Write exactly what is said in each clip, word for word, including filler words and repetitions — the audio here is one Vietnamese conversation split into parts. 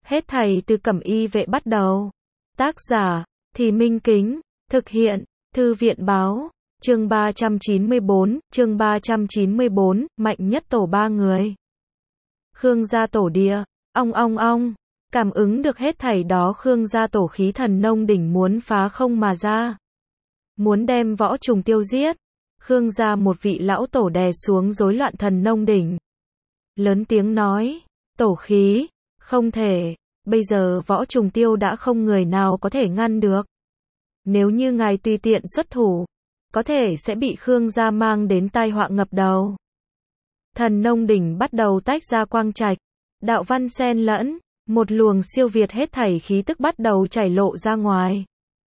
Hết thảy từ Cẩm Y Vệ bắt đầu. Tác giả, Thì Minh Kính, thực hiện, Thư viện báo, chương ba trăm chín mươi bốn, chương ba trăm chín mươi bốn, mạnh nhất tổ ba người. Khương gia tổ địa, ong ong ong, cảm ứng được hết thảy đó Khương gia tổ khí thần nông đỉnh muốn phá không mà ra. Muốn đem Võ Trùng tiêu giết. Khương gia một vị lão tổ đè xuống rối loạn thần nông đỉnh. Lớn tiếng nói, tổ khí, không thể, bây giờ Võ Trùng tiêu đã không người nào có thể ngăn được. Nếu như ngài tùy tiện xuất thủ, có thể sẽ bị Khương gia mang đến tai họa ngập đầu. Thần nông đỉnh bắt đầu tách ra quang trạch, đạo văn xen lẫn, một luồng siêu việt hết thảy khí tức bắt đầu chảy lộ ra ngoài.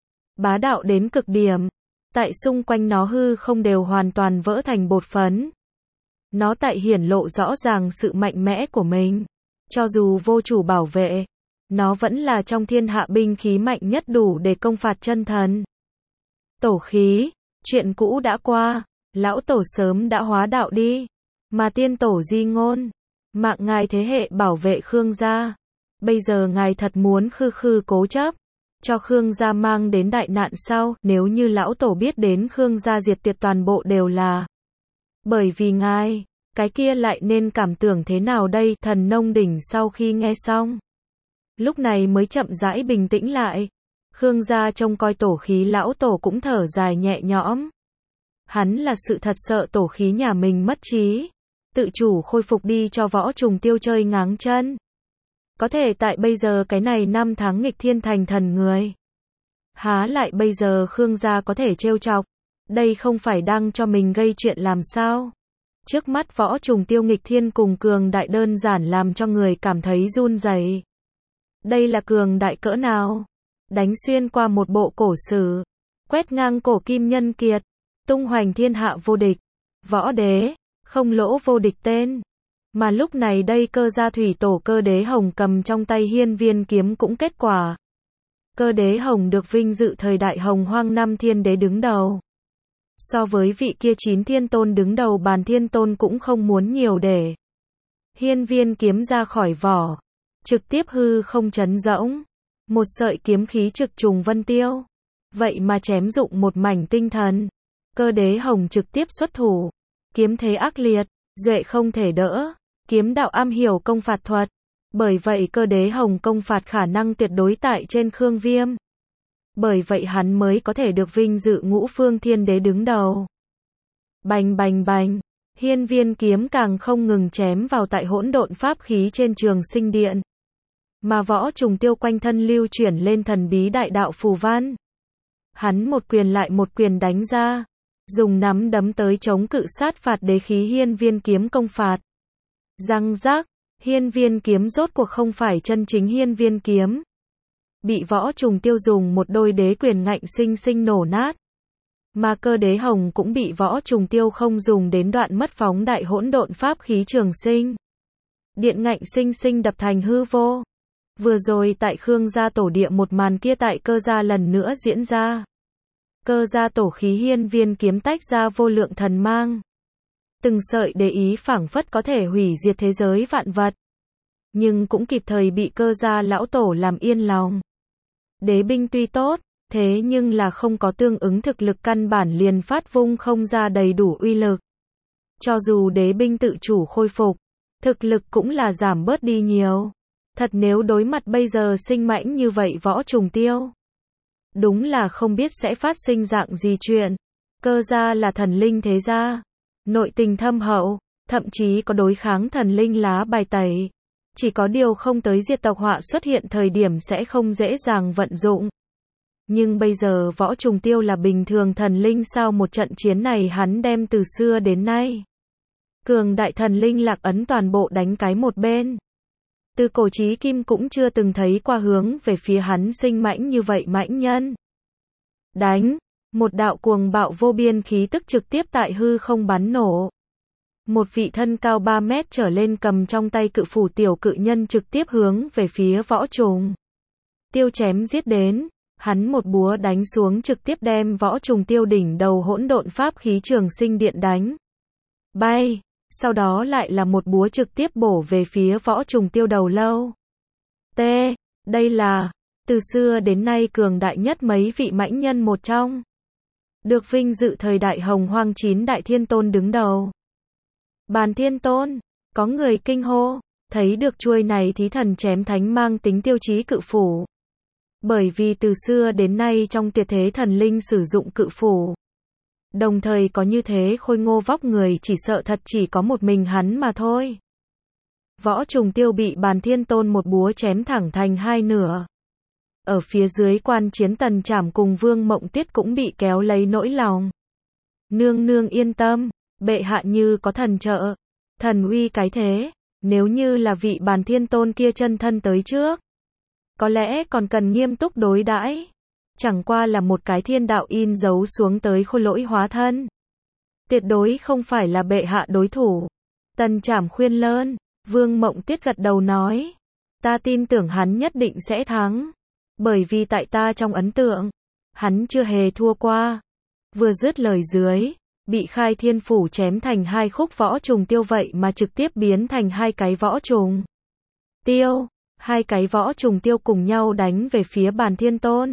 Bá đạo đến cực điểm, tại xung quanh nó hư không đều hoàn toàn vỡ thành bột phấn. Nó tại hiển lộ rõ ràng sự mạnh mẽ của mình. Cho dù vô chủ bảo vệ, nó vẫn là trong thiên hạ binh khí mạnh nhất đủ để công phạt chân thần. Tổ khí, chuyện cũ đã qua, lão tổ sớm đã hóa đạo đi, mà tiên tổ di ngôn, mạng ngài thế hệ bảo vệ Khương gia. Bây giờ ngài thật muốn khư khư cố chấp, cho Khương gia mang đến đại nạn sau, nếu như lão tổ biết đến Khương gia diệt tuyệt toàn bộ đều là bởi vì ngài, cái kia lại nên cảm tưởng thế nào đây? Thần nông đỉnh sau khi nghe xong, lúc này mới chậm rãi bình tĩnh lại. Khương gia trông coi tổ khí lão tổ cũng thở dài nhẹ nhõm. Hắn là sự thật sợ tổ khí nhà mình mất trí, tự chủ khôi phục đi cho Võ Trùng tiêu chơi ngáng chân. Có thể tại bây giờ cái này năm tháng nghịch thiên thành thần người. Há lại bây giờ Khương gia có thể trêu chọc, đây không phải đang cho mình gây chuyện làm sao. Trước mắt Võ Trùng tiêu nghịch thiên cùng cường đại đơn giản làm cho người cảm thấy run rẩy. Đây là cường đại cỡ nào? Đánh xuyên qua một bộ cổ sử, quét ngang cổ kim nhân kiệt, tung hoành thiên hạ vô địch, võ đế, không lỗ vô địch tên. Mà lúc này đây Cơ gia thủy tổ Cơ Đế Hồng cầm trong tay hiên viên kiếm cũng kết quả. Cơ Đế Hồng được vinh dự thời đại Hồng Hoang năm thiên đế đứng đầu. So với vị kia chín thiên tôn đứng đầu bàn thiên tôn cũng không muốn nhiều để. Hiên viên kiếm ra khỏi vỏ, trực tiếp hư không chấn rỗng. Một sợi kiếm khí trực trùng vân tiêu. Vậy mà chém dụng một mảnh tinh thần. Cơ Đế Hồng trực tiếp xuất thủ. Kiếm thế ác liệt, duệ không thể đỡ. Kiếm đạo am hiểu công phạt thuật. Bởi vậy Cơ Đế Hồng công phạt khả năng tuyệt đối tại trên Khương Viêm. Bởi vậy hắn mới có thể được vinh dự ngũ phương thiên đế đứng đầu. Bành bành bành, hiên viên kiếm càng không ngừng chém vào tại hỗn độn pháp khí trên Trường Sinh Điện. Mà Võ Trùng tiêu quanh thân lưu chuyển lên thần bí đại đạo phù văn. Hắn một quyền lại một quyền đánh ra, dùng nắm đấm tới chống cự sát phạt đế khí hiên viên kiếm công phạt. Răng rác, hiên viên kiếm rốt cuộc không phải chân chính hiên viên kiếm. Bị Võ Trùng tiêu dùng một đôi đế quyền ngạnh sinh sinh nổ nát. Mà Cơ Đế Hồng cũng bị Võ Trùng tiêu không dùng đến đoạn mất phóng đại hỗn độn pháp khí Trường Sinh Điện ngạnh sinh sinh đập thành hư vô. Vừa rồi tại Khương gia tổ địa một màn kia tại Cơ gia lần nữa diễn ra. Cơ gia tổ khí hiên viên kiếm tách ra vô lượng thần mang. Từng sợi đế ý phảng phất có thể hủy diệt thế giới vạn vật. Nhưng cũng kịp thời bị Cơ gia lão tổ làm yên lòng. Đế binh tuy tốt, thế nhưng là không có tương ứng thực lực căn bản liền phát vung không ra đầy đủ uy lực. Cho dù đế binh tự chủ khôi phục, thực lực cũng là giảm bớt đi nhiều. Thật nếu đối mặt bây giờ sinh mãnh như vậy Võ Trùng tiêu, đúng là không biết sẽ phát sinh dạng gì chuyện. Cơ gia là thần linh thế gia, nội tình thâm hậu, thậm chí có đối kháng thần linh lá bài tẩy. Chỉ có điều không tới diệt tộc họa xuất hiện thời điểm sẽ không dễ dàng vận dụng. Nhưng bây giờ Võ Trùng tiêu là bình thường thần linh sau một trận chiến này hắn đem từ xưa đến nay. Cường đại thần linh lạc ấn toàn bộ đánh cái một bên. Từ cổ chí kim cũng chưa từng thấy qua hướng về phía hắn sinh mãnh như vậy mãnh nhân. Đánh, một đạo cuồng bạo vô biên khí tức trực tiếp tại hư không bắn nổ. Một vị thân cao ba mét trở lên cầm trong tay cự phủ tiểu cự nhân trực tiếp hướng về phía Võ Trùng tiêu chém giết đến. Hắn một búa đánh xuống trực tiếp đem Võ Trùng tiêu đỉnh đầu hỗn độn pháp khí Trường Sinh Điện đánh bay. Sau đó lại là một búa trực tiếp bổ về phía Võ Trùng tiêu đầu lâu. T. Đây là, từ xưa đến nay cường đại nhất mấy vị mãnh nhân một trong. Được vinh dự thời đại Hồng Hoang chín đại thiên tôn đứng đầu. Bàn Thiên Tôn, có người kinh hô, thấy được chuôi này thí thần chém thánh mang tính tiêu chí cự phủ. Bởi vì từ xưa đến nay trong tuyệt thế thần linh sử dụng cự phủ. Đồng thời có như thế khôi ngô vóc người chỉ sợ thật chỉ có một mình hắn mà thôi. Võ Trùng Tiêu bị Bàn Thiên Tôn một búa chém thẳng thành hai nửa. Ở phía dưới quan chiến Tần Trảm cùng Vương Mộng Tuyết cũng bị kéo lấy nỗi lòng. Nương nương yên tâm, bệ hạ như có thần trợ, thần uy cái thế, nếu như là vị Bàn Thiên Tôn kia chân thân tới trước, có lẽ còn cần nghiêm túc đối đãi. Chẳng qua là một cái thiên đạo in dấu xuống tới khôi lỗi hóa thân. Tuyệt đối không phải là bệ hạ đối thủ. Tần Trảm khuyên lơn, Vương Mộng Tuyết gật đầu nói. Ta tin tưởng hắn nhất định sẽ thắng. Bởi vì tại ta trong ấn tượng, hắn chưa hề thua qua. Vừa dứt lời dưới, bị Khai Thiên Phủ chém thành hai khúc Võ Trùng Tiêu vậy mà trực tiếp biến thành hai cái Võ Trùng Tiêu. Hai cái Võ Trùng Tiêu cùng nhau đánh về phía Bàn Thiên Tôn.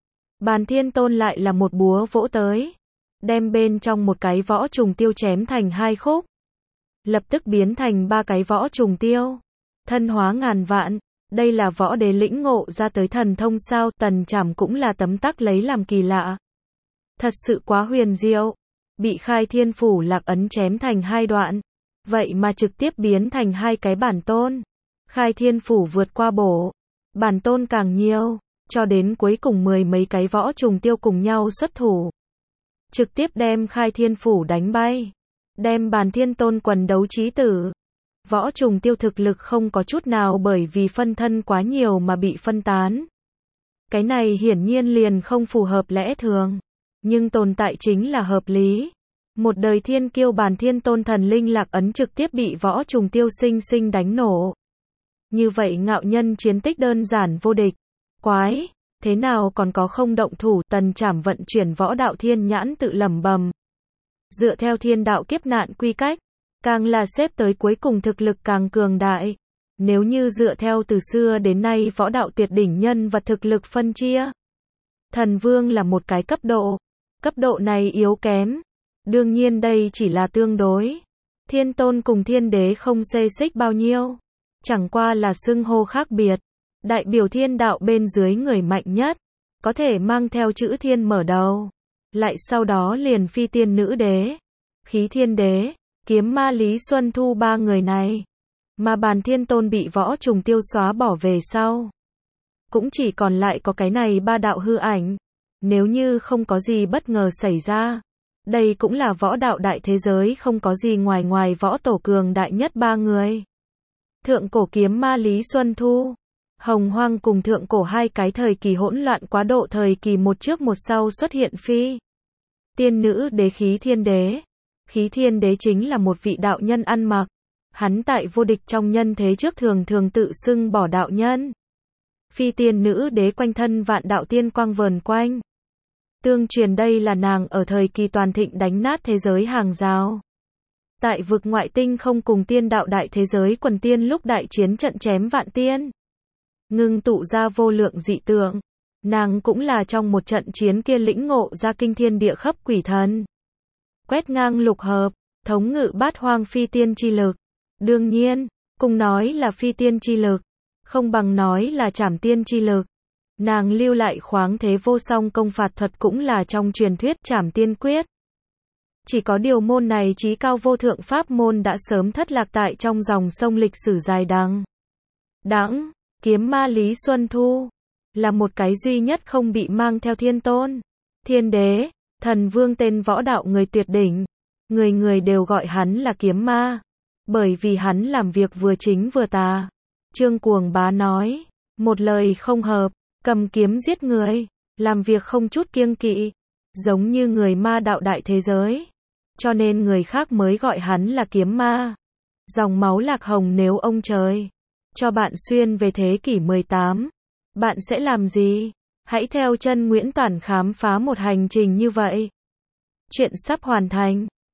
Bàn Thiên Tôn lại là một búa vỗ tới, đem bên trong một cái Võ Trùng Tiêu chém thành hai khúc. Lập tức biến thành ba cái Võ Trùng Tiêu. Thân hóa ngàn vạn, đây là võ đế lĩnh ngộ ra tới thần thông sao? Tần Trảm cũng là tấm tắc lấy làm kỳ lạ. Thật sự quá huyền diệu, bị Khai Thiên Phủ lạc ấn chém thành hai đoạn, vậy mà trực tiếp biến thành hai cái bản tôn. Khai Thiên Phủ vượt qua bổ, bản tôn càng nhiều, cho đến cuối cùng mười mấy cái Võ Trùng Tiêu cùng nhau xuất thủ. Trực tiếp đem Khai Thiên Phủ đánh bay, đem Bàn Thiên Tôn quần đấu chí tử. Võ Trùng Tiêu thực lực không có chút nào bởi vì phân thân quá nhiều mà bị phân tán. Cái này hiển nhiên liền không phù hợp lẽ thường, nhưng tồn tại chính là hợp lý. Một đời thiên kiêu Bàn Thiên Tôn thần linh lạc ấn trực tiếp bị Võ Trùng Tiêu sinh sinh đánh nổ. Như vậy ngạo nhân chiến tích đơn giản vô địch. Quái, thế nào còn có không động thủ? Tần Trảm vận chuyển võ đạo thiên nhãn tự lẩm bẩm. Dựa theo thiên đạo kiếp nạn quy cách, càng là xếp tới cuối cùng thực lực càng cường đại. Nếu như dựa theo từ xưa đến nay võ đạo tuyệt đỉnh nhân vật thực lực phân chia, thần vương là một cái cấp độ. Cấp độ này yếu kém. Đương nhiên đây chỉ là tương đối. Thiên tôn cùng thiên đế không xê xích bao nhiêu. Chẳng qua là xưng hô khác biệt. Đại biểu thiên đạo bên dưới người mạnh nhất, có thể mang theo chữ thiên mở đầu. Lại sau đó liền phi tiên nữ đế, khí thiên đế, kiếm ma Lý Xuân Thu ba người này. Mà Bàn Thiên Tôn bị Võ Trùng Tiêu xóa bỏ về sau, cũng chỉ còn lại có cái này ba đạo hư ảnh. Nếu như không có gì bất ngờ xảy ra, đây cũng là võ đạo đại thế giới không có gì ngoài ngoài võ tổ cường đại nhất ba người. Thượng cổ kiếm ma Lý Xuân Thu, Hồng Hoang cùng thượng cổ hai cái thời kỳ hỗn loạn quá độ thời kỳ một trước một sau xuất hiện phi tiên nữ đế khí thiên đế. Khí thiên đế chính là một vị đạo nhân ăn mặc. Hắn tại vô địch trong nhân thế trước thường thường tự xưng bỏ đạo nhân. Phi tiên nữ đế quanh thân vạn đạo tiên quang vờn quanh. Tương truyền đây là nàng ở thời kỳ toàn thịnh đánh nát thế giới hàng rào. Tại vực ngoại tinh không cùng tiên đạo đại thế giới quần tiên lúc đại chiến trận chém vạn tiên, ngưng tụ ra vô lượng dị tượng. Nàng cũng là trong một trận chiến kia lĩnh ngộ ra kinh thiên địa khắp quỷ thần. Quét ngang lục hợp, thống ngự bát hoang phi tiên chi lực. Đương nhiên, cùng nói là phi tiên chi lực, không bằng nói là trảm tiên chi lực. Nàng lưu lại khoáng thế vô song công phạt thuật cũng là trong truyền thuyết trảm tiên quyết. Chỉ có điều môn này chí cao vô thượng pháp môn đã sớm thất lạc tại trong dòng sông lịch sử dài đằng đẵng. Kiếm ma Lý Xuân Thu là một cái duy nhất không bị mang theo thiên tôn, thiên đế, thần vương tên võ đạo người tuyệt đỉnh. Người người đều gọi hắn là kiếm ma, bởi vì hắn làm việc vừa chính vừa tà. Trương Cuồng Bá nói, một lời không hợp, cầm kiếm giết người, làm việc không chút kiêng kỵ, giống như người ma đạo đại thế giới. Cho nên người khác mới gọi hắn là kiếm ma. Dòng máu lạc hồng, nếu ông trời cho bạn xuyên về thế kỷ mười tám, bạn sẽ làm gì? Hãy theo chân Nguyễn Toản khám phá một hành trình như vậy. Chuyện sắp hoàn thành.